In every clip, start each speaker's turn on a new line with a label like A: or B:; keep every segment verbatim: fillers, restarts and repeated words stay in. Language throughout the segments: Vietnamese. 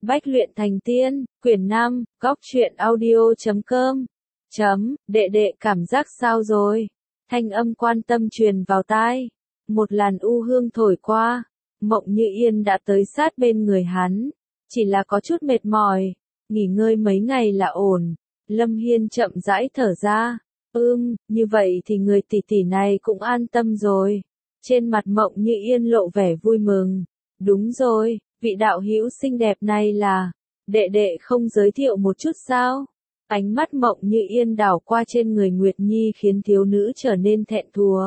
A: Bách luyện thành tiên, quyển năm, góc truyện audio chấm com. Chấm, đệ đệ cảm giác sao rồi? Thanh âm quan tâm truyền vào tai. Một làn u hương thổi qua, Mộng Như Yên đã tới sát bên người hắn. Chỉ là có chút mệt mỏi, nghỉ ngơi mấy ngày là ổn. Lâm Hiên chậm rãi thở ra. Ưm, như vậy thì người tỷ tỷ này cũng an tâm rồi. Trên mặt Mộng Như Yên lộ vẻ vui mừng. Đúng rồi, vị đạo hữu xinh đẹp này là, đệ đệ không giới thiệu một chút sao? Ánh mắt Mộng Như Yên đảo qua trên người Nguyệt Nhi khiến thiếu nữ trở nên thẹn thùa.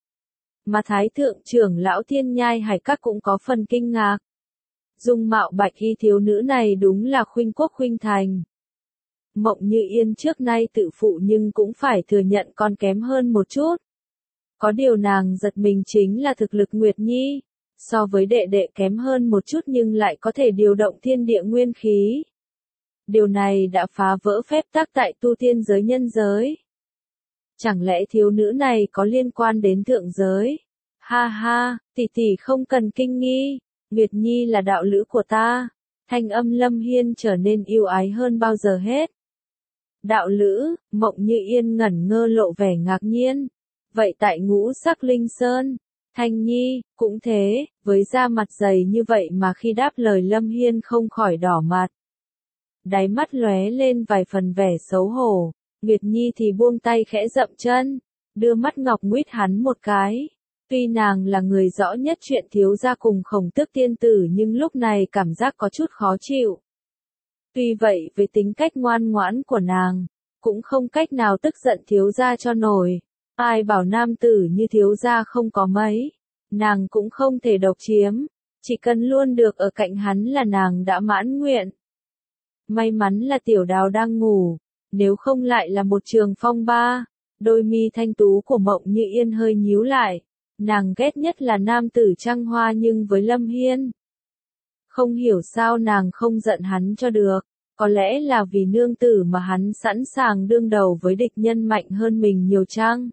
A: Mà Thái thượng trưởng lão Thiên Nhai Hải Các cũng có phần kinh ngạc. Dung mạo bạch y thiếu nữ này đúng là khuynh quốc khuynh thành. Mộng Như Yên trước nay tự phụ nhưng cũng phải thừa nhận còn kém hơn một chút. Có điều nàng giật mình chính là thực lực Nguyệt Nhi. So với đệ đệ kém hơn một chút nhưng lại có thể điều động thiên địa nguyên khí. Điều này đã phá vỡ phép tắc tại tu tiên giới nhân giới. Chẳng lẽ thiếu nữ này có liên quan đến thượng giới? Ha ha, tỷ tỷ không cần kinh nghi, Nguyệt Nhi là đạo lữ của ta. Thanh âm Lâm Hiên trở nên yêu ái hơn bao giờ hết. Đạo lữ, Mộng Như Yên ngẩn ngơ lộ vẻ ngạc nhiên. Vậy tại Ngũ Sắc Linh Sơn, Thanh Nhi, cũng thế, với da mặt dày như vậy mà khi đáp lời Lâm Hiên không khỏi đỏ mặt. Đáy mắt lóe lên vài phần vẻ xấu hổ, Nguyệt Nhi thì buông tay khẽ dậm chân, đưa mắt ngọc nguyết hắn một cái. Tuy nàng là người rõ nhất chuyện thiếu gia cùng Khổng Tước tiên tử nhưng lúc này cảm giác có chút khó chịu. Tuy vậy với tính cách ngoan ngoãn của nàng, cũng không cách nào tức giận thiếu gia cho nổi. Ai bảo nam tử như thiếu gia không có mấy, nàng cũng không thể độc chiếm, chỉ cần luôn được ở cạnh hắn là nàng đã mãn nguyện. May mắn là tiểu đào đang ngủ, nếu không lại là một trường phong ba. Đôi mi thanh tú của Mộng Như Yên hơi nhíu lại, nàng ghét nhất là nam tử trăng hoa nhưng với Lâm Hiên. Không hiểu sao nàng không giận hắn cho được, có lẽ là vì nương tử mà hắn sẵn sàng đương đầu với địch nhân mạnh hơn mình nhiều chăng?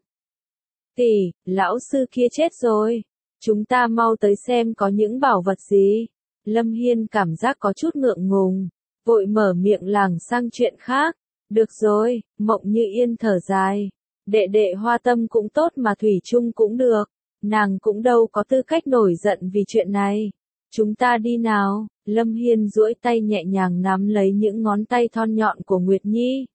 A: Tỷ, lão sư kia chết rồi. Chúng ta mau tới xem có những bảo vật gì. Lâm Hiên cảm giác có chút ngượng ngùng, vội mở miệng lảng sang chuyện khác. Được rồi, Mộng Như Yên thở dài. Đệ đệ Hoa Tâm cũng tốt mà thủy chung cũng được. Nàng cũng đâu có tư cách nổi giận vì chuyện này. Chúng ta đi nào. Lâm Hiên duỗi tay nhẹ nhàng nắm lấy những ngón tay thon nhọn của Nguyệt Nhi.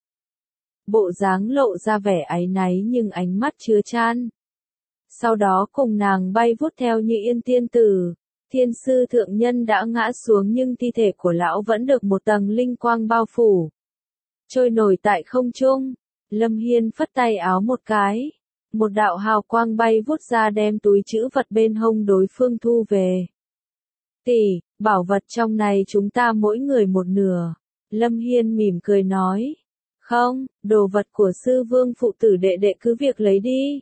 A: Bộ dáng lộ ra vẻ áy náy nhưng ánh mắt chứa chan. Sau đó cùng nàng bay vút theo Như Yên tiên tử. Thiên sư thượng nhân đã ngã xuống nhưng thi thể của lão vẫn được một tầng linh quang bao phủ. Trôi nổi tại không trung. Lâm Hiên phất tay áo một cái. Một đạo hào quang bay vút ra đem túi trữ vật bên hông đối phương thu về. Tỷ, bảo vật trong này chúng ta mỗi người một nửa. Lâm Hiên mỉm cười nói. Không, đồ vật của sư vương phụ tử đệ đệ cứ việc lấy đi.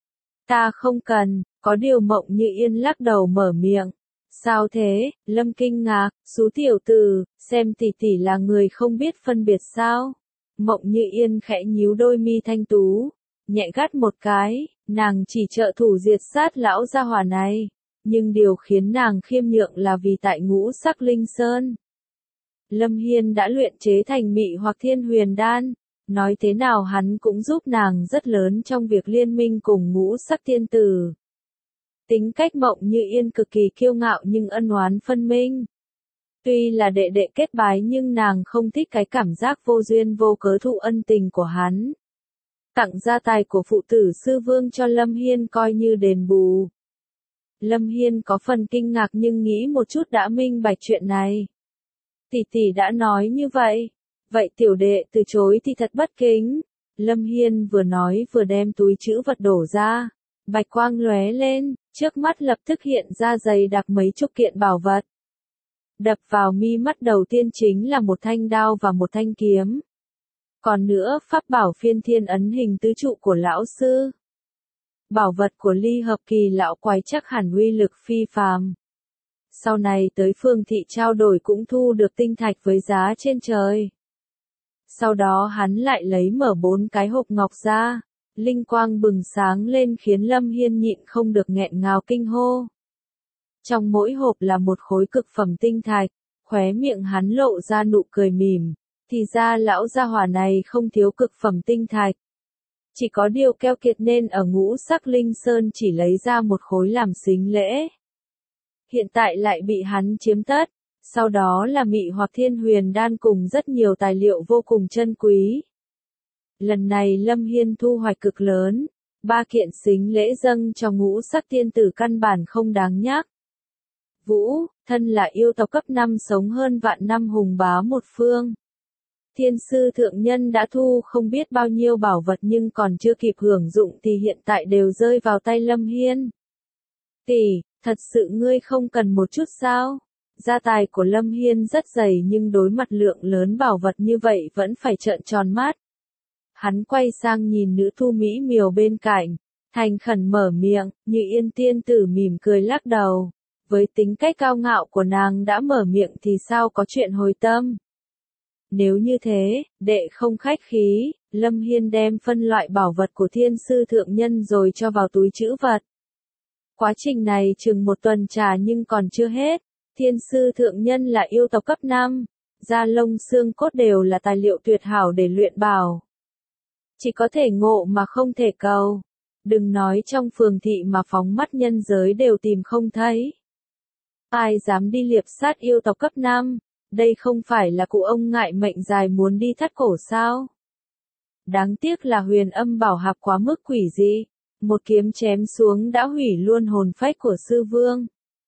A: Ta không cần, có điều Mộng Như Yên lắc đầu mở miệng. Sao thế, Lâm kinh ngạc, xú tiểu tử, xem tỷ tỷ là người không biết phân biệt sao. Mộng Như Yên khẽ nhíu đôi mi thanh tú, nhẹ gắt một cái, nàng chỉ trợ thủ diệt sát lão gia hỏa này. Nhưng điều khiến nàng khiêm nhượng là vì tại Ngũ Sắc Linh Sơn, Lâm Hiên đã luyện chế thành Mị hoặc Thiên Huyền Đan. Nói thế nào hắn cũng giúp nàng rất lớn trong việc liên minh cùng Ngũ Sắc tiên tử. Tính cách Mộng Như Yên cực kỳ kiêu ngạo nhưng ân oán phân minh. Tuy là đệ đệ kết bái nhưng nàng không thích cái cảm giác vô duyên vô cớ thụ ân tình của hắn. Tặng gia tài của phụ tử sư vương cho Lâm Hiên coi như đền bù. Lâm Hiên có phần kinh ngạc nhưng nghĩ một chút đã minh bạch chuyện này. Tỷ tỷ đã nói như vậy. Vậy tiểu đệ từ chối thì thật bất kính. Lâm Hiên vừa nói vừa đem túi trữ vật đổ ra. Bạch quang lóe lên, trước mắt lập tức hiện ra dày đặc mấy chục kiện bảo vật. Đập vào mi mắt đầu tiên chính là một thanh đao và một thanh kiếm. Còn nữa pháp bảo Phiên Thiên ấn hình tứ trụ của lão sư. Bảo vật của Ly Hợp Kỳ lão quái chắc hẳn uy lực phi phàm. Sau này tới Phương thị trao đổi cũng thu được tinh thạch với giá trên trời. Sau đó hắn lại lấy mở bốn cái hộp ngọc ra, linh quang bừng sáng lên khiến Lâm Hiên nhịn không được nghẹn ngào kinh hô. Trong mỗi hộp là một khối cực phẩm tinh thạch, Khóe miệng hắn lộ ra nụ cười mỉm, thì ra lão gia hỏa này không thiếu cực phẩm tinh thạch. Chỉ có điều keo kiệt nên ở Ngũ Sắc Linh Sơn chỉ lấy ra một khối làm sính lễ. Hiện tại lại bị hắn chiếm tất, sau đó là Mị Hoặc Thiên Huyền Đan cùng rất nhiều tài liệu vô cùng chân quý. Lần này Lâm Hiên thu hoạch cực lớn, ba kiện sính lễ dâng cho Ngũ Sắc Tiên Tử căn bản không đáng nhắc. Vũ, thân là yêu tộc cấp năm sống hơn vạn năm hùng bá một phương. Thiên sư thượng nhân đã thu không biết bao nhiêu bảo vật nhưng còn chưa kịp hưởng dụng thì hiện tại đều rơi vào tay Lâm Hiên. Tỷ, thật sự ngươi không cần một chút sao? Gia tài của Lâm Hiên rất dày nhưng đối mặt lượng lớn bảo vật như vậy vẫn phải trợn tròn mắt. Hắn quay sang nhìn nữ thu mỹ miều bên cạnh, thành khẩn mở miệng, Như Yên tiên tử mỉm cười lắc đầu. Với tính cách cao ngạo của nàng đã mở miệng thì sao có chuyện hồi tâm. Nếu như thế, đệ không khách khí, Lâm Hiên đem phân loại bảo vật của thiên sư thượng nhân rồi cho vào túi trữ vật. Quá trình này chừng một tuần trà nhưng còn chưa hết. Thiên sư thượng nhân là yêu tộc cấp năm, da lông xương cốt đều là tài liệu tuyệt hảo để luyện bảo. Chỉ có thể ngộ mà không thể cầu. Đừng nói trong phường thị mà phóng mắt nhân giới đều tìm không thấy. Ai dám đi liệp sát yêu tộc cấp năm, đây không phải là cụ ông ngại mệnh dài muốn đi thắt cổ sao? Đáng tiếc là Huyền Âm Bảo Hạp quá mức quỷ dị, một kiếm chém xuống đã hủy luôn hồn phách của sư vương.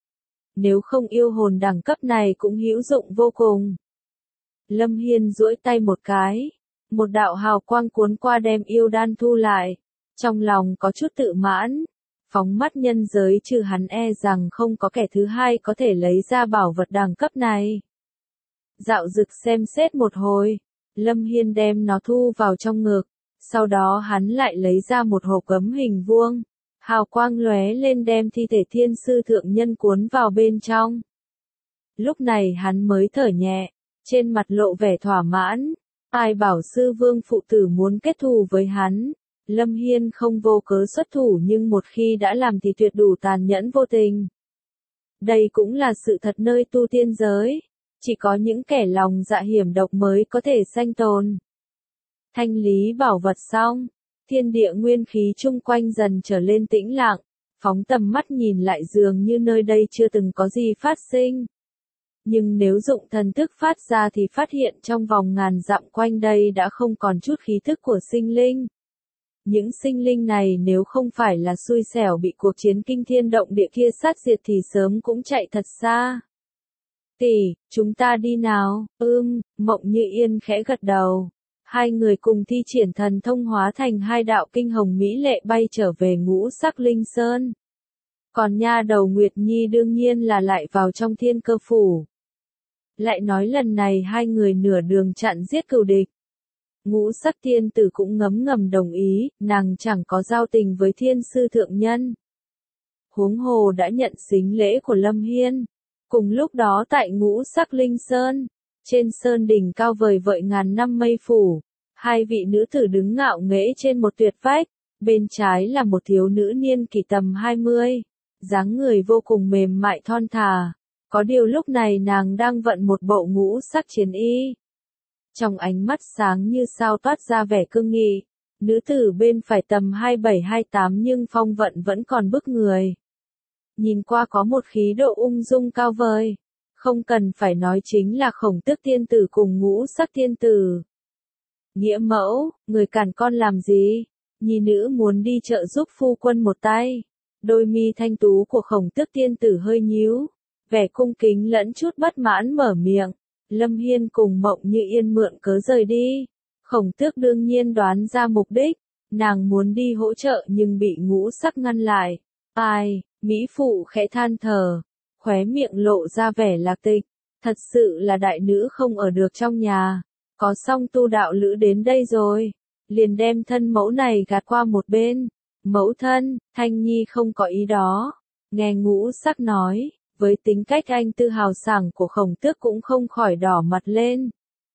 A: Nếu không yêu hồn đẳng cấp này cũng hữu dụng vô cùng. Lâm Hiên duỗi tay một cái, một đạo hào quang cuốn qua đem yêu đan thu lại, trong lòng có chút tự mãn. Phóng mắt nhân giới trừ hắn e rằng không có kẻ thứ hai có thể lấy ra bảo vật đẳng cấp này. Dạo dực xem xét một hồi, Lâm Hiên đem nó thu vào trong ngực, sau đó hắn lại lấy ra một hộp gấm hình vuông, hào quang lóe lên đem thi thể thiên sư thượng nhân cuốn vào bên trong. Lúc này hắn mới thở nhẹ, trên mặt lộ vẻ thỏa mãn, ai bảo sư vương phụ tử muốn kết thù với hắn. Lâm Hiên không vô cớ xuất thủ nhưng một khi đã làm thì tuyệt đủ tàn nhẫn vô tình. Đây cũng là sự thật nơi tu tiên giới. Chỉ có những kẻ lòng dạ hiểm độc mới có thể sanh tồn. Thanh lý bảo vật xong, thiên địa nguyên khí chung quanh dần trở lên tĩnh lặng, phóng tầm mắt nhìn lại dường như nơi đây chưa từng có gì phát sinh. Nhưng nếu dụng thần thức phát ra thì phát hiện trong vòng ngàn dặm quanh đây đã không còn chút khí thức của sinh linh. Những sinh linh này nếu không phải là xui xẻo bị cuộc chiến kinh thiên động địa kia sát diệt thì sớm cũng chạy thật xa. Tỷ, chúng ta đi nào, ưm, Mộng Như Yên khẽ gật đầu. Hai người cùng thi triển thần thông hóa thành hai đạo kinh hồng mỹ lệ bay trở về Ngũ Sắc Linh Sơn. Còn nha đầu Nguyệt Nhi đương nhiên là lại vào trong Thiên Cơ Phủ. Lại nói lần này hai người nửa đường chặn giết cừu địch. Ngũ Sắc Tiên Tử cũng ngấm ngầm đồng ý, nàng chẳng có giao tình với thiên sư thượng nhân. Huống hồ đã nhận sính lễ của Lâm Hiên. Cùng lúc đó tại Ngũ Sắc Linh Sơn, trên sơn đỉnh cao vời vợi ngàn năm mây phủ, hai vị nữ tử đứng ngạo nghễ trên một tuyệt vách, bên trái là một thiếu nữ niên kỷ tầm hai mươi, dáng người vô cùng mềm mại thon thả, có điều lúc này nàng đang vận một bộ ngũ sắc chiến y. Trong ánh mắt sáng như sao toát ra vẻ cương nghị, nữ tử bên phải tầm hai bảy hai tám nhưng phong vận vẫn còn bức người. Nhìn qua có một khí độ ung dung cao vời, không cần phải nói chính là Khổng Tước tiên tử cùng Ngũ Sắc tiên tử. Nghĩa mẫu, người cản con làm gì? Nhi nữ muốn đi chợ giúp phu quân một tay. Đôi mi thanh tú của Khổng Tước tiên tử hơi nhíu, vẻ cung kính lẫn chút bất mãn mở miệng. Lâm Hiên cùng Mộng Như Yên mượn cớ rời đi. Khổng Tước đương nhiên đoán ra mục đích, nàng muốn đi hỗ trợ nhưng bị Ngũ Sắc ngăn lại. Ai? Mỹ phụ khẽ than thở, khóe miệng lộ ra vẻ lạc tịch, thật sự là đại nữ không ở được trong nhà, có song tu đạo lữ đến đây rồi, liền đem thân mẫu này gạt qua một bên. Mẫu thân, Thanh Nhi không có ý đó, nghe Ngũ Sắc nói, với tính cách anh tư hào sảng của Khổng Tước cũng không khỏi đỏ mặt lên.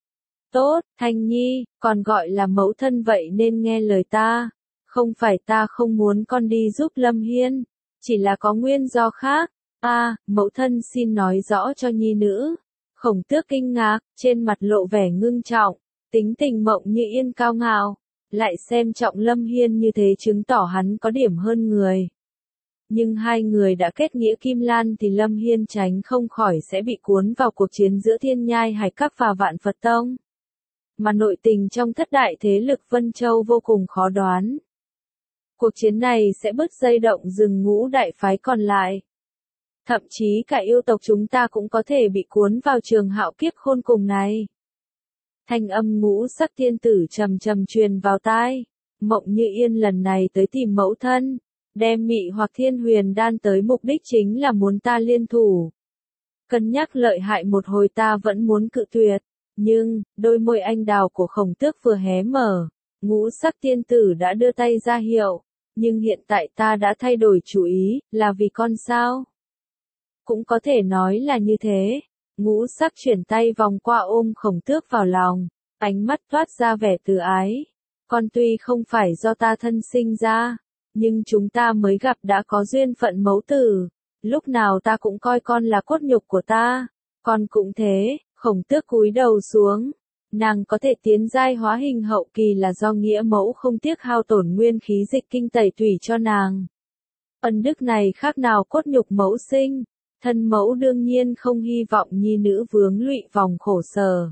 A: Tốt, Thanh Nhi, còn gọi là mẫu thân vậy nên nghe lời ta, không phải ta không muốn con đi giúp Lâm Hiên. Chỉ là có nguyên do khác. A, à, mẫu thân xin nói rõ cho nhi nữ. Khổng Tước kinh ngạc, trên mặt lộ vẻ ngưng trọng, tính tình Mộng Như Yên cao ngạo, lại xem trọng Lâm Hiên như thế chứng tỏ hắn có điểm hơn người. Nhưng hai người đã kết nghĩa kim lan thì Lâm Hiên tránh không khỏi sẽ bị cuốn vào cuộc chiến giữa Thiên Nhai Hải Các và Vạn Phật Tông. Mà nội tình trong thất đại thế lực Vân Châu vô cùng khó đoán. Cuộc chiến này sẽ bứt dây động rừng ngũ đại phái còn lại. Thậm chí cả yêu tộc chúng ta cũng có thể bị cuốn vào trường hạo kiếp khôn cùng này. Thanh âm ngũ sắc thiên tử trầm trầm truyền vào tai. Mộng Như Yên lần này tới tìm mẫu thân, đem mị hoặc thiên huyền đan tới mục đích chính là muốn ta liên thủ. Cân nhắc lợi hại một hồi ta vẫn muốn cự tuyệt, nhưng, đôi môi anh đào của Khổng Tước vừa hé mở, ngũ sắc thiên tử đã đưa tay ra hiệu, nhưng hiện tại ta đã thay đổi chủ ý, là vì con sao? Cũng có thể nói là như thế. Ngũ sắc chuyển tay vòng qua ôm Khổng Tước vào lòng, ánh mắt toát ra vẻ từ ái. Con tuy không phải do ta thân sinh ra, nhưng chúng ta mới gặp đã có duyên phận mẫu tử. Lúc nào ta cũng coi con là cốt nhục của ta. Con cũng thế. Khổng Tước cúi đầu xuống. Nàng có thể tiến giai hóa hình hậu kỳ là do nghĩa mẫu không tiếc hao tổn nguyên khí dịch kinh tẩy tủy cho nàng. Ân đức này khác nào cốt nhục mẫu sinh. Thân mẫu đương nhiên không hy vọng nhi nữ vướng lụy vòng khổ sở.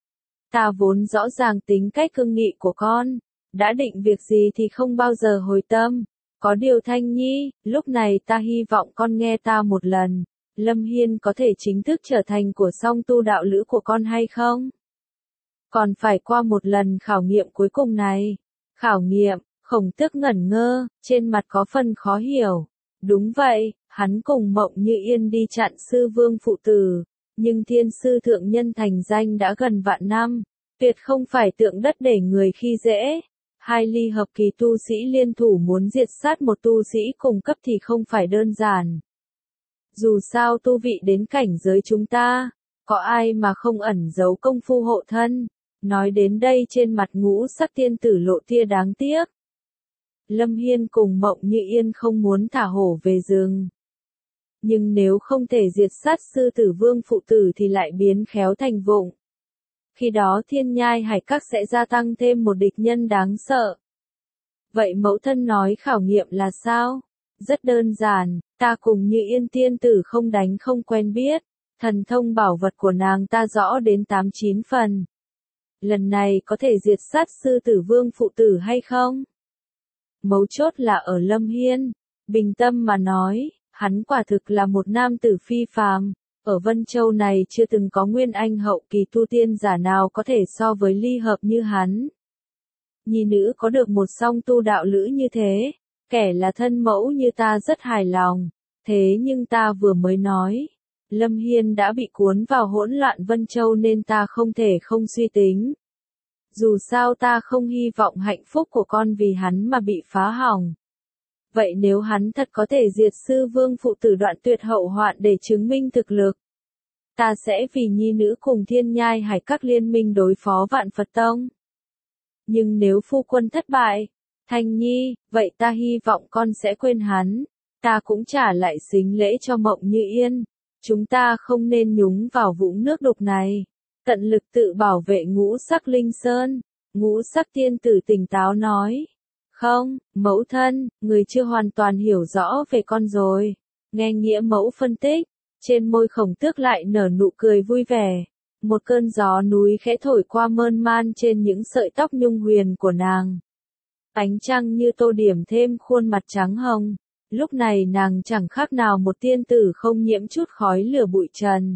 A: Ta vốn rõ ràng tính cách cương nghị của con, đã định việc gì thì không bao giờ hồi tâm. Có điều Thanh Nhi, lúc này ta hy vọng con nghe ta một lần, Lâm Hiên có thể chính thức trở thành của song tu đạo lữ của con hay không? Còn phải qua một lần khảo nghiệm cuối cùng này. Khảo nghiệm, Khổng Tước ngẩn ngơ, trên mặt có phần khó hiểu. Đúng vậy, hắn cùng Mộng Như Yên đi chặn sư vương phụ tử, nhưng thiên sư thượng nhân thành danh đã gần vạn năm, tuyệt không phải tượng đất để người khi dễ. Hai ly hợp kỳ tu sĩ liên thủ muốn diệt sát một tu sĩ cùng cấp thì không phải đơn giản. Dù sao tu vị đến cảnh giới chúng ta, có ai mà không ẩn giấu công phu hộ thân. Nói đến đây trên mặt ngũ sắc tiên tử lộ tia đáng tiếc. Lâm Hiên cùng Mộng Như Yên không muốn thả hổ về rừng. Nhưng nếu không thể diệt sát sư tử vương phụ tử thì lại biến khéo thành vụng. Khi đó Thiên Nhai Hải Các sẽ gia tăng thêm một địch nhân đáng sợ. Vậy mẫu thân nói khảo nghiệm là sao? Rất đơn giản, ta cùng Như Yên tiên tử không đánh không quen biết. Thần thông bảo vật của nàng ta rõ đến tám chín phần. Lần này có thể diệt sát sư tử vương phụ tử hay không? Mấu chốt là ở Lâm Hiên. Bình tâm mà nói, hắn quả thực là một nam tử phi phàm. Ở Vân Châu này chưa từng có nguyên anh hậu kỳ tu tiên giả nào có thể so với ly hợp như hắn. Nhi nữ có được một song tu đạo lữ như thế, kẻ là thân mẫu như ta rất hài lòng. Thế nhưng ta vừa mới nói, Lâm Hiên đã bị cuốn vào hỗn loạn Vân Châu nên ta không thể không suy tính. Dù sao ta không hy vọng hạnh phúc của con vì hắn mà bị phá hỏng. Vậy nếu hắn thật có thể diệt sư vương phụ tử đoạn tuyệt hậu hoạn để chứng minh thực lực, ta sẽ vì nhi nữ cùng Thiên Nhai Hải Các liên minh đối phó Vạn Phật Tông. Nhưng nếu phu quân thất bại, Thanh Nhi, vậy ta hy vọng con sẽ quên hắn. Ta cũng trả lại sính lễ cho Mộng Như Yên. Chúng ta không nên nhúng vào vũng nước đục này. Tận lực tự bảo vệ ngũ sắc linh sơn. Ngũ sắc tiên tử tỉnh táo nói. Không, mẫu thân, người chưa hoàn toàn hiểu rõ về con rồi. Nghe nghĩa mẫu phân tích, trên môi Khổng Tước lại nở nụ cười vui vẻ. Một cơn gió núi khẽ thổi qua mơn man trên những sợi tóc nhung huyền của nàng. Ánh trăng như tô điểm thêm khuôn mặt trắng hồng. Lúc này nàng chẳng khác nào một tiên tử không nhiễm chút khói lửa bụi trần.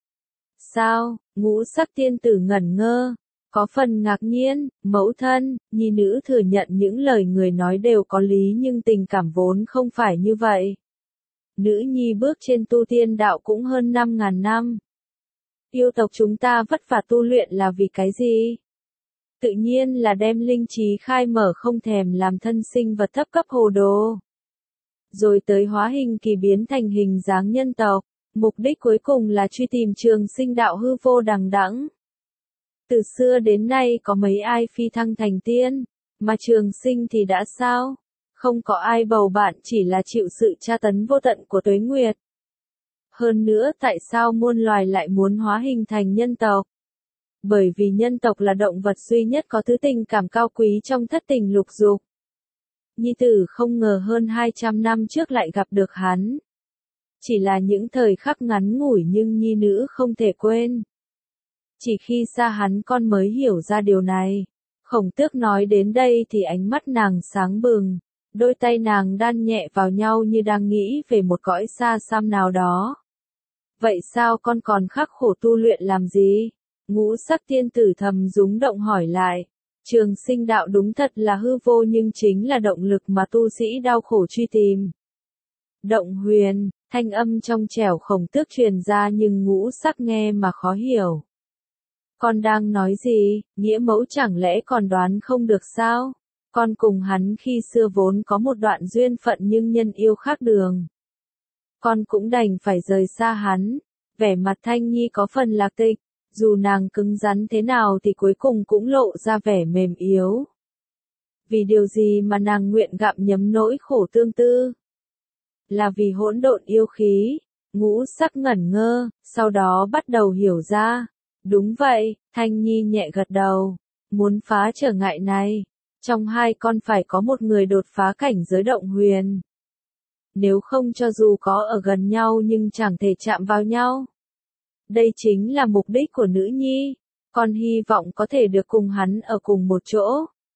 A: Sao, ngũ sắc tiên tử ngẩn ngơ. Có phần ngạc nhiên, mẫu thân, nhi nữ thừa nhận những lời người nói đều có lý nhưng tình cảm vốn không phải như vậy. Nữ nhi bước trên tu tiên đạo cũng hơn năm ngàn năm. Yêu tộc chúng ta vất vả tu luyện là vì cái gì? Tự nhiên là đem linh trí khai mở không thèm làm thân sinh vật thấp cấp hồ đồ. Rồi tới hóa hình kỳ biến thành hình dáng nhân tộc, mục đích cuối cùng là truy tìm trường sinh đạo hư vô đằng đẵng. Từ xưa đến nay có mấy ai phi thăng thành tiên, mà trường sinh thì đã sao? Không có ai bầu bạn chỉ là chịu sự tra tấn vô tận của tuế nguyệt. Hơn nữa tại sao muôn loài lại muốn hóa hình thành nhân tộc? Bởi vì nhân tộc là động vật duy nhất có thứ tình cảm cao quý trong thất tình lục dục. Nhi tử không ngờ hơn hai trăm năm trước lại gặp được hắn. Chỉ là những thời khắc ngắn ngủi nhưng nhi nữ không thể quên. Chỉ khi xa hắn con mới hiểu ra điều này. Khổng Tước nói đến đây thì ánh mắt nàng sáng bừng, đôi tay nàng đan nhẹ vào nhau như đang nghĩ về một cõi xa xăm nào đó. Vậy sao con còn khắc khổ tu luyện làm gì? Ngũ sắc tiên tử thầm rúng động hỏi lại. Trường sinh đạo đúng thật là hư vô nhưng chính là động lực mà tu sĩ đau khổ truy tìm. Động huyền, thanh âm trong trẻo Khổng Tước truyền ra nhưng ngũ sắc nghe mà khó hiểu. Con đang nói gì, nghĩa mẫu chẳng lẽ còn đoán không được sao? Con cùng hắn khi xưa vốn có một đoạn duyên phận nhưng nhân yêu khác đường. Con cũng đành phải rời xa hắn. Vẻ mặt Thanh Nhi có phần lạc tịch, dù nàng cứng rắn thế nào thì cuối cùng cũng lộ ra vẻ mềm yếu. Vì điều gì mà nàng nguyện gặm nhấm nỗi khổ tương tư? Là vì hỗn độn yêu khí. Ngũ sắc ngẩn ngơ, sau đó bắt đầu hiểu ra. Đúng vậy, Thanh Nhi nhẹ gật đầu. Muốn phá trở ngại này, trong hai con phải có một người đột phá cảnh giới động huyền. Nếu không cho dù có ở gần nhau nhưng chẳng thể chạm vào nhau. Đây chính là mục đích của nữ nhi. Con hy vọng có thể được cùng hắn ở cùng một chỗ.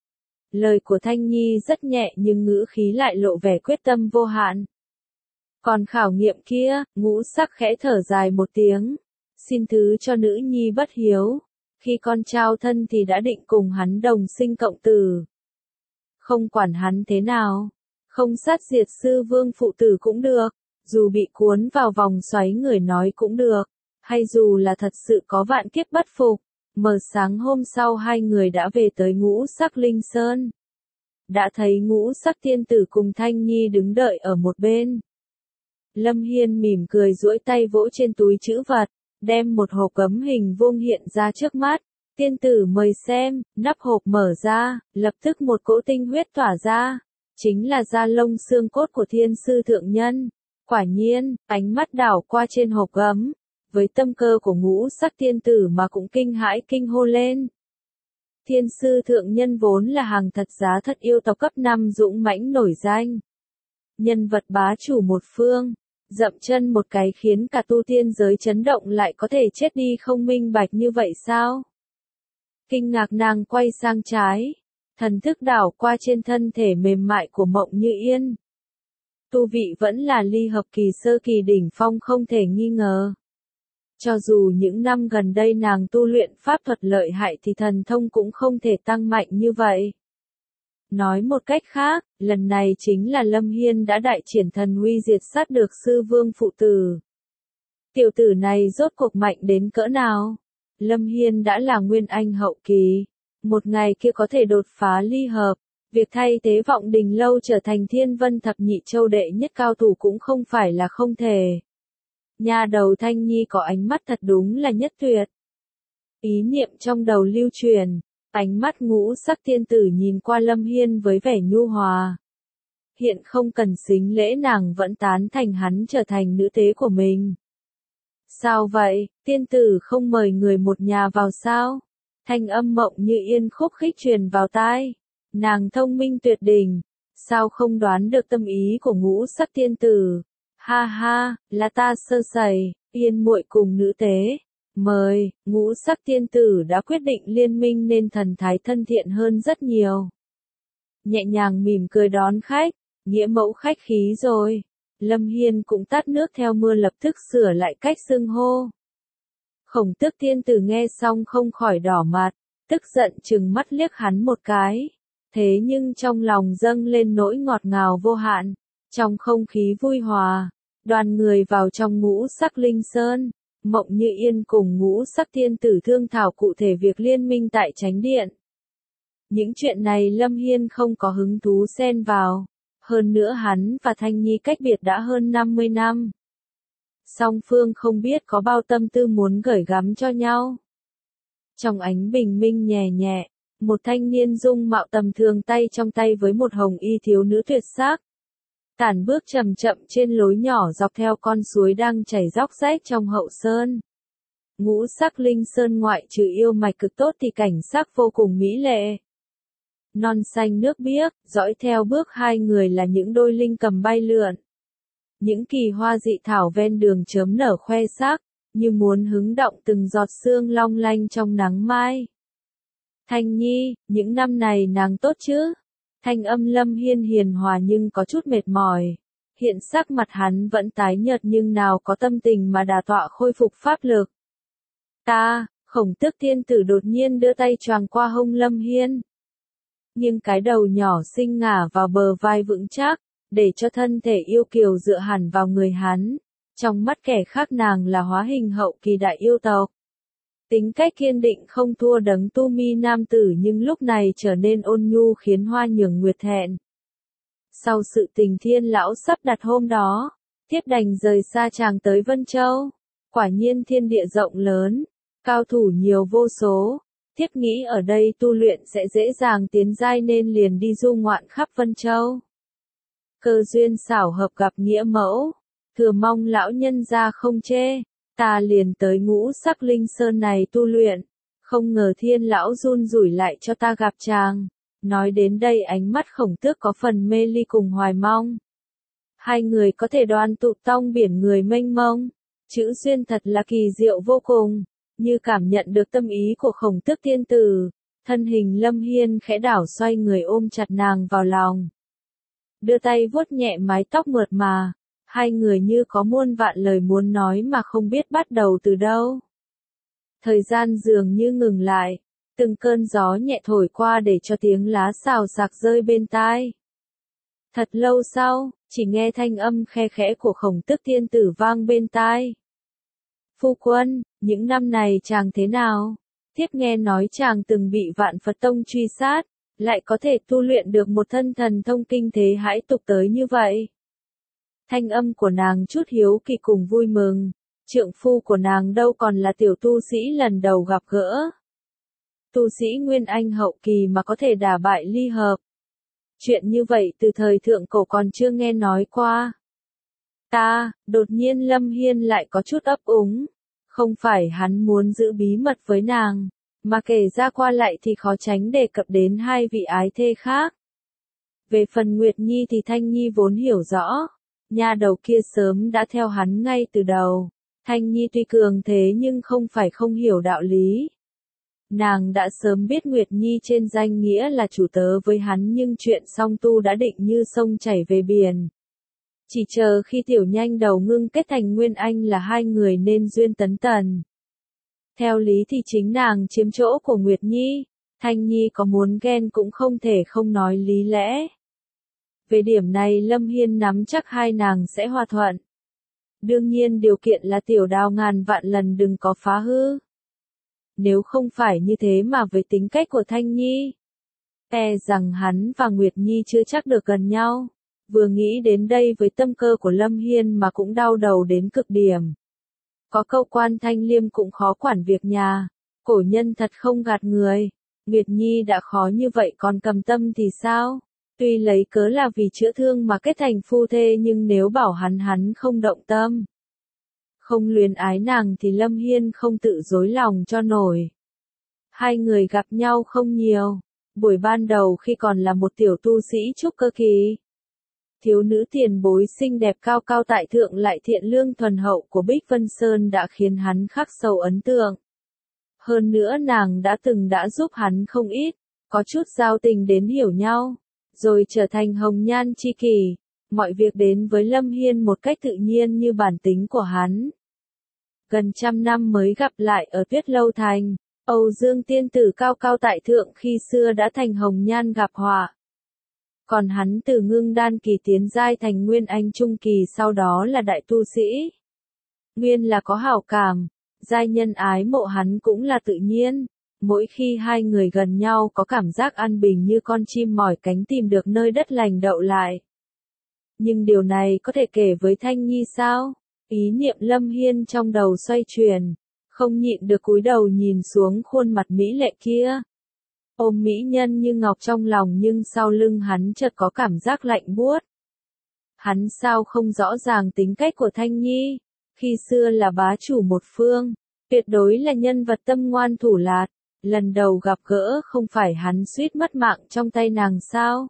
A: Lời của Thanh Nhi rất nhẹ nhưng ngữ khí lại lộ vẻ quyết tâm vô hạn. Còn khảo nghiệm kia, ngũ sắc khẽ thở dài một tiếng. Xin thứ cho nữ nhi bất hiếu. Khi con trao thân thì đã định cùng hắn đồng sinh cộng tử. Không quản hắn thế nào. Không sát diệt sư vương phụ tử cũng được. Dù bị cuốn vào vòng xoáy người nói cũng được. Hay dù là thật sự có vạn kiếp bất phục. Mờ sáng hôm sau hai người đã về tới ngũ sắc linh sơn. Đã thấy ngũ sắc tiên tử cùng Thanh Nhi đứng đợi ở một bên. Lâm Hiên mỉm cười duỗi tay vỗ trên túi trữ vật, đem một hộp gấm hình vuông hiện ra trước mắt. Tiên tử mời xem, nắp hộp mở ra, lập tức một cỗ tinh huyết tỏa ra. Chính là da lông xương cốt của thiên sư thượng nhân. Quả nhiên, ánh mắt đảo qua trên hộp gấm. Với tâm cơ của ngũ sắc tiên tử mà cũng kinh hãi kinh hô lên. Thiên sư thượng nhân vốn là hàng thật giá thật yêu tộc cấp năm dũng mãnh nổi danh. Nhân vật bá chủ một phương, dậm chân một cái khiến cả tu tiên giới chấn động lại có thể chết đi không minh bạch như vậy sao? Kinh ngạc nàng quay sang trái, thần thức đảo qua trên thân thể mềm mại của Mộng Như Yên. Tu vị vẫn là ly hợp kỳ sơ kỳ đỉnh phong không thể nghi ngờ. Cho dù những năm gần đây nàng tu luyện pháp thuật lợi hại thì thần thông cũng không thể tăng mạnh như vậy. Nói một cách khác, lần này chính là Lâm Hiên đã đại triển thần uy diệt sát được sư vương phụ tử. Tiểu tử này rốt cuộc mạnh đến cỡ nào? Lâm Hiên đã là nguyên anh hậu kỳ. Một ngày kia có thể đột phá ly hợp. Việc thay thế Vọng Đình Lâu trở thành Thiên Vân Thập Nhị Châu đệ nhất cao thủ cũng không phải là không thể. Nhà đầu Thanh Nhi có ánh mắt thật đúng là nhất tuyệt. Ý niệm trong đầu lưu truyền, ánh mắt ngũ sắc tiên tử nhìn qua Lâm Hiên với vẻ nhu hòa. Hiện không cần xính lễ nàng vẫn tán thành hắn trở thành nữ tế của mình. Sao vậy, tiên tử không mời người một nhà vào sao? Thanh âm Mộng Như Yên khúc khích truyền vào tai. Nàng thông minh tuyệt đỉnh, sao không đoán được tâm ý của ngũ sắc tiên tử? Ha ha, là ta sơ sẩy, Yên muội cùng nữ tế. Mời, ngũ sắc tiên tử đã quyết định liên minh nên thần thái thân thiện hơn rất nhiều. Nhẹ nhàng mỉm cười đón khách, nghĩa mẫu khách khí rồi. Lâm Hiên cũng tắt nước theo mưa lập tức sửa lại cách xưng hô. Khổng Tước tiên tử nghe xong không khỏi đỏ mặt, tức giận trừng mắt liếc hắn một cái. Thế nhưng trong lòng dâng lên nỗi ngọt ngào vô hạn. Trong không khí vui hòa, đoàn người vào trong ngũ sắc linh sơn. Mộng Như Yên cùng ngũ sắc tiên tử thương thảo cụ thể việc liên minh tại Chánh Điện. Những chuyện này Lâm Hiên không có hứng thú xen vào. Hơn nữa hắn và Thanh Nhi cách biệt đã hơn năm mươi năm. Song phương không biết có bao tâm tư muốn gửi gắm cho nhau. Trong ánh bình minh nhẹ nhẹ, một thanh niên dung mạo tầm thường tay trong tay với một hồng y thiếu nữ tuyệt sắc. Tản bước chậm chậm trên lối nhỏ dọc theo con suối đang chảy róc rách trong hậu sơn. Ngũ sắc linh sơn ngoại trừ yêu mạch cực tốt thì cảnh sắc vô cùng mỹ lệ. Non xanh nước biếc, dõi theo bước hai người là những đôi linh cầm bay lượn. Những kỳ hoa dị thảo ven đường chớm nở khoe sắc, như muốn hứng động từng giọt sương long lanh trong nắng mai. Thanh Nhi, những năm này nàng tốt chứ? Thanh âm Lâm Hiên hiền hòa nhưng có chút mệt mỏi. Hiện sắc mặt hắn vẫn tái nhợt nhưng nào có tâm tình mà đà tọa khôi phục pháp lực. Ta, Khổng Tước Thiên Tử đột nhiên đưa tay choàng qua hông Lâm Hiên. Nhưng cái đầu nhỏ xinh ngả vào bờ vai vững chắc, để cho thân thể yêu kiều dựa hẳn vào người hắn. Trong mắt kẻ khác nàng là hóa hình hậu kỳ đại yêu tộc. Tính cách kiên định không thua đấng tu mi nam tử nhưng lúc này trở nên ôn nhu khiến Hoa Nhường Nguyệt thẹn. Sau sự tình Thiên lão sắp đặt hôm đó, thiếp đành rời xa chàng tới Vân Châu. Quả nhiên thiên địa rộng lớn, cao thủ nhiều vô số, thiếp nghĩ ở đây tu luyện sẽ dễ dàng tiến giai nên liền đi du ngoạn khắp Vân Châu. Cơ duyên xảo hợp gặp nghĩa mẫu, thừa mong lão nhân gia không chê. Ta liền tới ngũ sắc linh sơn này tu luyện, không ngờ Thiên lão run rủi lại cho ta gặp chàng. Nói đến đây ánh mắt Khổng Tước có phần mê ly cùng hoài mong. Hai người có thể đoàn tụ tông biển người mênh mông, chữ duyên thật là kỳ diệu vô cùng, như cảm nhận được tâm ý của Khổng Tước Thiên Tử, thân hình Lâm Hiên khẽ đảo xoay người ôm chặt nàng vào lòng. Đưa tay vuốt nhẹ mái tóc mượt mà. Hai người như có muôn vạn lời muốn nói mà không biết bắt đầu từ đâu. Thời gian dường như ngừng lại, từng cơn gió nhẹ thổi qua để cho tiếng lá xào xạc rơi bên tai. Thật lâu sau, chỉ nghe thanh âm khe khẽ của Khổng Tước Thiên Tử vang bên tai. Phu quân, những năm này chàng thế nào? Thiếp nghe nói chàng từng bị Vạn Phật Tông truy sát, lại có thể tu luyện được một thân thần thông kinh thế hãi tục tới như vậy. Thanh âm của nàng chút hiếu kỳ cùng vui mừng, trượng phu của nàng đâu còn là tiểu tu sĩ lần đầu gặp gỡ. Tu sĩ Nguyên Anh hậu kỳ mà có thể đả bại ly hợp. Chuyện như vậy từ thời thượng cổ còn chưa nghe nói qua. Ta, đột nhiên Lâm Hiên lại có chút ấp úng. Không phải hắn muốn giữ bí mật với nàng, mà kể ra qua lại thì khó tránh đề cập đến hai vị ái thê khác. Về phần Nguyệt Nhi thì Thanh Nhi vốn hiểu rõ. Nha đầu kia sớm đã theo hắn ngay từ đầu. Thanh Nhi tuy cường thế nhưng không phải không hiểu đạo lý. Nàng đã sớm biết Nguyệt Nhi trên danh nghĩa là chủ tớ với hắn nhưng chuyện song tu đã định như sông chảy về biển. Chỉ chờ khi tiểu nhanh đầu ngưng kết thành Nguyên Anh là hai người nên duyên tấn tần. Theo lý thì chính nàng chiếm chỗ của Nguyệt Nhi, Thanh Nhi có muốn ghen cũng không thể không nói lý lẽ. Về điểm này Lâm Hiên nắm chắc hai nàng sẽ hòa thuận. Đương nhiên điều kiện là tiểu đào ngàn vạn lần đừng có phá hư. Nếu không phải như thế mà với tính cách của Thanh Nhi, e rằng hắn và Nguyệt Nhi chưa chắc được gần nhau. Vừa nghĩ đến đây với tâm cơ của Lâm Hiên mà cũng đau đầu đến cực điểm. Có câu quan thanh liêm cũng khó quản việc nhà, cổ nhân thật không gạt người. Nguyệt Nhi đã khó như vậy còn cầm tâm thì sao? Tuy lấy cớ là vì chữa thương mà kết thành phu thê nhưng nếu bảo hắn hắn không động tâm, không luyến ái nàng thì Lâm Hiên không tự dối lòng cho nổi. Hai người gặp nhau không nhiều, buổi ban đầu khi còn là một tiểu tu sĩ trúc cơ kỳ. Thiếu nữ tiền bối xinh đẹp cao cao tại thượng lại thiện lương thuần hậu của Bích Vân Sơn đã khiến hắn khắc sâu ấn tượng. Hơn nữa nàng đã từng đã giúp hắn không ít, có chút giao tình đến hiểu nhau, rồi trở thành hồng nhan chi kỷ. Mọi việc đến với Lâm Hiên một cách tự nhiên như bản tính của hắn. Gần trăm năm mới gặp lại ở Tuyết Lâu Thành, Âu Dương tiên tử cao cao tại thượng khi xưa đã thành hồng nhan gặp họa. Còn hắn từ ngưng đan kỳ tiến giai thành Nguyên Anh trung kỳ sau đó là đại tu sĩ. Nguyên là có hảo cảm, giai nhân ái mộ hắn cũng là tự nhiên. Mỗi khi hai người gần nhau có cảm giác an bình như con chim mỏi cánh tìm được nơi đất lành đậu lại. Nhưng điều này có thể kể với Thanh Nhi sao? Ý niệm Lâm Hiên trong đầu xoay chuyển, không nhịn được cúi đầu nhìn xuống khuôn mặt mỹ lệ kia. Ôm mỹ nhân như ngọc trong lòng nhưng sau lưng hắn chợt có cảm giác lạnh buốt. Hắn sao không rõ ràng tính cách của Thanh Nhi, khi xưa là bá chủ một phương, tuyệt đối là nhân vật tâm ngoan thủ lạt, lần đầu gặp gỡ không phải hắn suýt mất mạng trong tay nàng sao?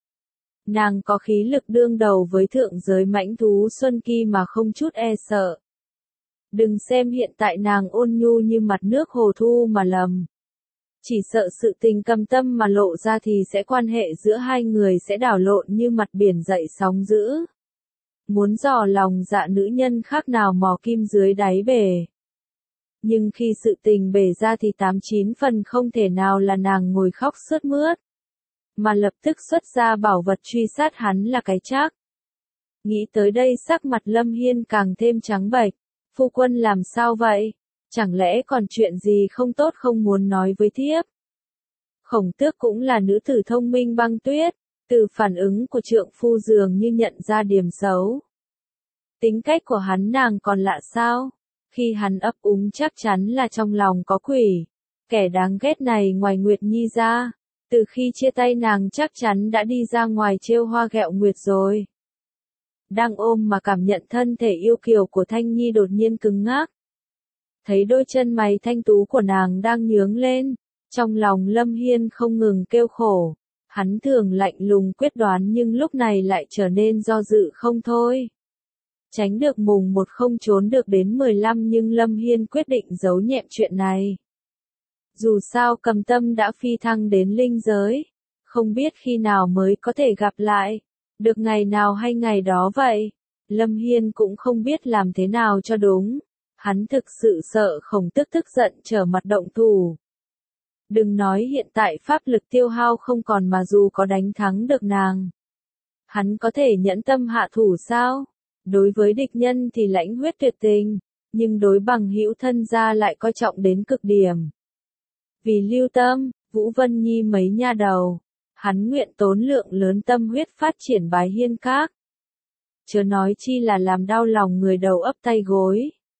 A: Nàng có khí lực đương đầu với thượng giới mãnh thú Xuân Kỳ mà không chút e sợ. Đừng xem hiện tại nàng ôn nhu như mặt nước hồ thu mà lầm. Chỉ sợ sự tình Cầm Tâm mà lộ ra thì sẽ quan hệ giữa hai người sẽ đảo lộn như mặt biển dậy sóng dữ. Muốn dò lòng dạ nữ nhân khác nào mò kim dưới đáy bể. Nhưng khi sự tình bể ra thì tám chín phần không thể nào là nàng ngồi khóc sướt mướt. Mà lập tức xuất ra bảo vật truy sát hắn là cái chắc. Nghĩ tới đây sắc mặt Lâm Hiên càng thêm trắng bệch. Phu quân làm sao vậy? Chẳng lẽ còn chuyện gì không tốt không muốn nói với thiếp? Khổng Tước cũng là nữ tử thông minh băng tuyết, từ phản ứng của trượng phu dường như nhận ra điểm xấu. Tính cách của hắn nàng còn lạ sao? Khi hắn ấp úng chắc chắn là trong lòng có quỷ. Kẻ đáng ghét này ngoài Nguyệt Nhi ra, từ khi chia tay nàng chắc chắn đã đi ra ngoài trêu hoa ghẹo nguyệt rồi. Đang ôm mà cảm nhận thân thể yêu kiều của Thanh Nhi đột nhiên cứng ngắc. Thấy đôi chân mày thanh tú của nàng đang nhướng lên, trong lòng Lâm Hiên không ngừng kêu khổ. Hắn thường lạnh lùng quyết đoán nhưng lúc này lại trở nên do dự không thôi. Tránh được mùng một không trốn được đến mười lăm nhưng Lâm Hiên quyết định giấu nhẹm chuyện này. Dù sao Cầm Tâm đã phi thăng đến linh giới, không biết khi nào mới có thể gặp lại, được ngày nào hay ngày đó vậy. Lâm Hiên cũng không biết làm thế nào cho đúng, hắn thực sự sợ Khổng Tước tức giận trở mặt động thủ. Đừng nói hiện tại pháp lực tiêu hao không còn mà dù có đánh thắng được nàng, hắn có thể nhẫn tâm hạ thủ sao? Đối với địch nhân thì lãnh huyết tuyệt tình, nhưng đối bằng hữu thân gia lại coi trọng đến cực điểm. Vì Lưu Tâm, Vũ Vân Nhi mấy nha đầu, hắn nguyện tốn lượng lớn tâm huyết phát triển Bái Hiên Các. Chớ nói chi là làm đau lòng người đầu ấp tay gối.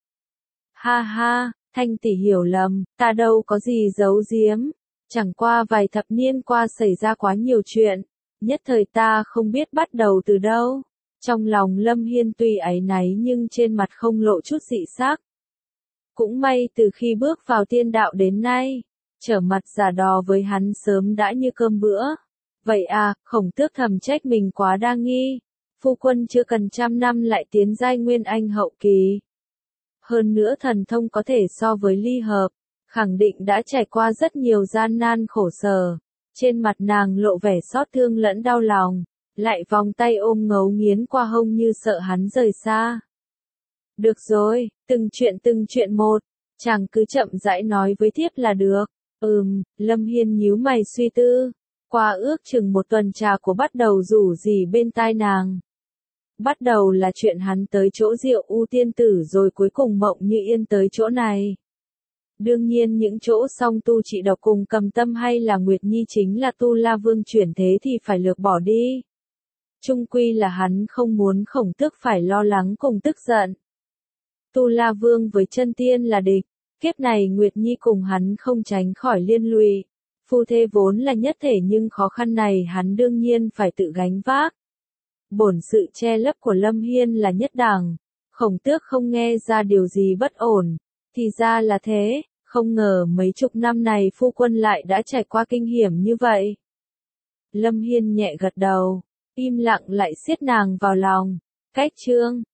A: Ha ha, Thanh tỷ hiểu lầm, ta đâu có gì giấu giếm, chẳng qua vài thập niên qua xảy ra quá nhiều chuyện, nhất thời ta không biết bắt đầu từ đâu. Trong lòng Lâm Hiên tuy áy náy nhưng trên mặt không lộ chút dị sắc. Cũng may từ khi bước vào tiên đạo đến nay, trở mặt giả đò với hắn sớm đã như cơm bữa. Vậy à, Khổng Tước thầm trách mình quá đa nghi. Phu quân chưa cần trăm năm lại tiến giai nguyên anh hậu kỳ. Hơn nữa thần thông có thể so với ly hợp, khẳng định đã trải qua rất nhiều gian nan khổ sở. Trên mặt nàng lộ vẻ xót thương lẫn đau lòng, lại vòng tay ôm ngấu nghiến qua hông như sợ hắn rời xa. Được rồi, từng chuyện từng chuyện một, chàng cứ chậm rãi nói với thiếp là được. Ừm, Lâm Hiên nhíu mày suy tư, qua ước chừng một tuần trà của bắt đầu rủ rỉ bên tai nàng. Bắt đầu là chuyện hắn tới chỗ Diệu U tiên tử rồi cuối cùng Mộng Như Yên tới chỗ này. Đương nhiên những chỗ song tu trị độc cùng Cầm Tâm hay là Nguyệt Nhi chính là Tu La Vương chuyển thế thì phải lược bỏ đi. Chung quy là hắn không muốn Khổng Tước phải lo lắng cùng tức giận. Tu La Vương với chân tiên là địch, kiếp này Nguyệt Nhi cùng hắn không tránh khỏi liên lụy. Phu thê vốn là nhất thể nhưng khó khăn này hắn đương nhiên phải tự gánh vác. Bổn sự che lấp của Lâm Hiên là nhất đẳng, Khổng Tước không nghe ra điều gì bất ổn, thì ra là thế, không ngờ mấy chục năm này phu quân lại đã trải qua kinh hiểm như vậy. Lâm Hiên nhẹ gật đầu, im lặng lại siết nàng vào lòng, cách chương.